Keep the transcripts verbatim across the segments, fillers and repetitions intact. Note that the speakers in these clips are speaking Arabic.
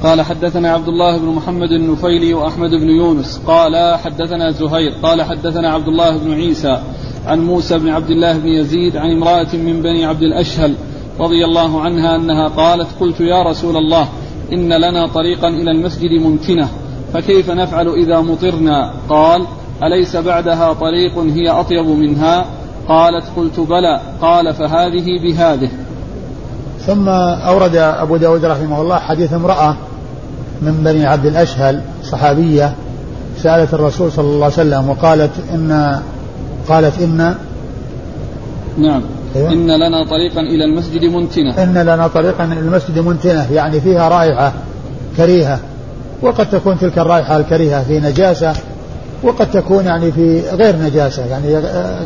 قال حدثنا عبد الله بن محمد النفيلي وأحمد بن يونس قال حدثنا زهير قال حدثنا عبد الله بن عيسى عن موسى بن عبد الله بن يزيد عن امرأة من بني عبد الأشهل رضي الله عنها أنها قالت قلت يا رسول الله إن لنا طريقا إلى المسجد ممكنة فكيف نفعل إذا مطرنا؟ قال أليس بعدها طريق هي أطيب منها؟ قالت قلت بلى. قال فهذه بهذه. ثم أورد أبو داود رحمه الله حديث امرأة من بني عبد الأشهل صحابية سألت الرسول صلى الله عليه وسلم وقالت إن قالت إن نعم إيه؟ إن لنا طريقا إلى المسجد منتنة إن لنا طريقا إلى المسجد منتنة يعني فيها رائحة كريهة، وقد تكون تلك الرائحة الكريهة في نجاسة وقد تكون يعني في غير نجاسة يعني.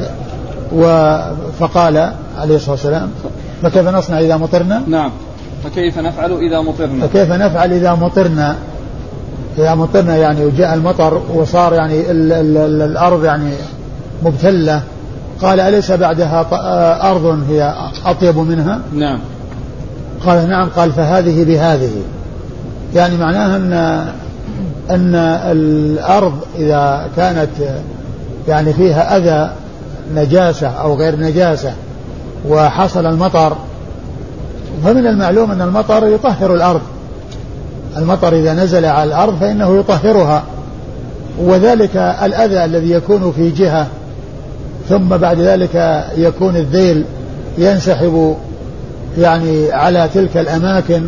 فقال عليه الصلاة والسلام فكيف نصنع إذا مطرنا؟ نعم فكيف نفعل إذا مطرنا؟ فكيف نفعل إذا مطرنا إذا مطرنا يعني وجاء المطر وصار يعني ال ال ال الأرض يعني مبتلة. قال أليس بعدها أرض هي أطيب منها؟ نعم. قال نعم. قال فهذه بهذه، يعني معناها أن أن الأرض إذا كانت يعني فيها أذى نجاسة أو غير نجاسة وحصل المطر، فمن المعلوم أن المطر يطهر الأرض. المطر إذا نزل على الأرض فإنه يطهرها، وذلك الأذى الذي يكون في جهة ثم بعد ذلك يكون الذيل ينسحب يعني على تلك الأماكن،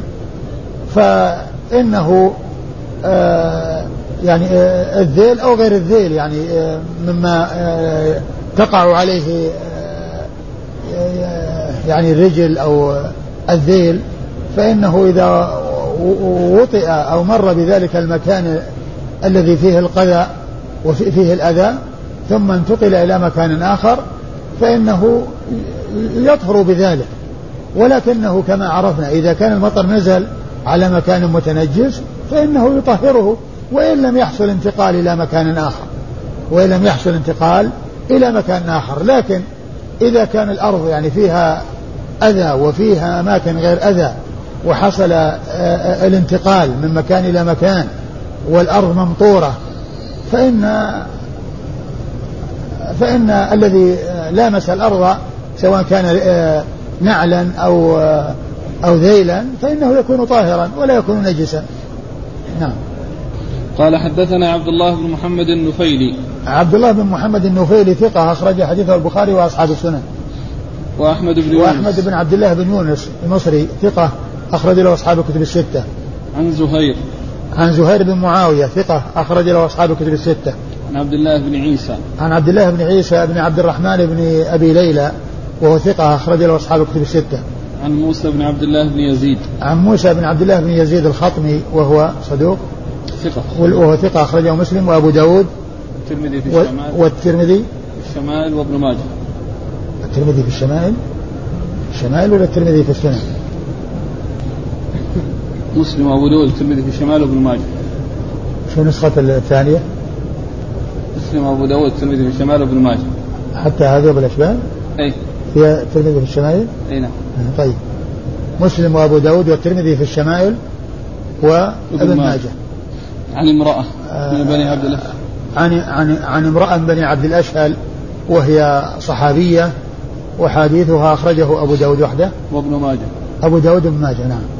فإنه آه يعني آه الذيل أو غير الذيل يعني آه مما آه تقع عليه آه يعني الرجل أو الذيل، فإنه إذا وطئ أو مر بذلك المكان الذي فيه القذى وفيه الأذى ثم انتقل إلى مكان آخر فإنه يطهر بذلك. ولكنه كما عرفنا إذا كان المطر نزل على مكان متنجس فإنه يطهره وإن لم يحصل انتقال إلى مكان آخر وإن لم يحصل انتقال إلى مكان آخر. لكن إذا كان الأرض يعني فيها أذى وفيها أماكن غير أذى وحصل الانتقال من مكان إلى مكان والأرض ممطورة فإن فإن الذي لامس الأرض سواء كان نعلا أو أو ذيلا فإنه يكون طاهرا ولا يكون نجسا. نعم. قال حدثنا عبد الله بن محمد النفيلي. عبد الله بن محمد النفيلي ثقة أخرج حديثه البخاري وأصحاب السنن. وأحمد بن يونس. وأحمد بن عبد الله بن يونس المصري ثقة أخرج له أصحاب الكتب الستة. عن زهير. عن زهير بن معاوية ثقة أخرج له أصحاب الكتب الستة. عن عبد الله بن عيسى. عن عبد الله بن عيسى بن عبد الرحمن بن أبي ليلى وهو ثقة أخرج له أصحاب الكتب الستة. عن موسى بن عبد الله بن يزيد. عن موسى بن عبد الله بن يزيد الخطمي وهو صدوق ثقة وهو ثقة أخرجه مسلم وأبو داود الترمذي في الشمائل والترمذي في الشمائل وابن ماجه. الترمذي في الشمائل الشمائل ولا الترمذي في السنن؟ مسلم وأبو داود الترمذي في الشمائل وابن ماجه. شو نسخة الثانية؟ مسلم وأبو داود الترمذي في الشمائل وابن ماجه. حتى هذا بالأشباه؟ أي هي الترمذي في الشمائل؟ أي نعم. طيب مسلم وأبو داود والترمذي في الشمائل وابن ماجه. عن امرأة من بني عبد الأشهل. عن عن عن امرأة من بني عبد الأشهل وهي صحابية وحديثها أخرجه أبو داود وحده وابن ماجه. أبو داود وابن ماجه. نعم.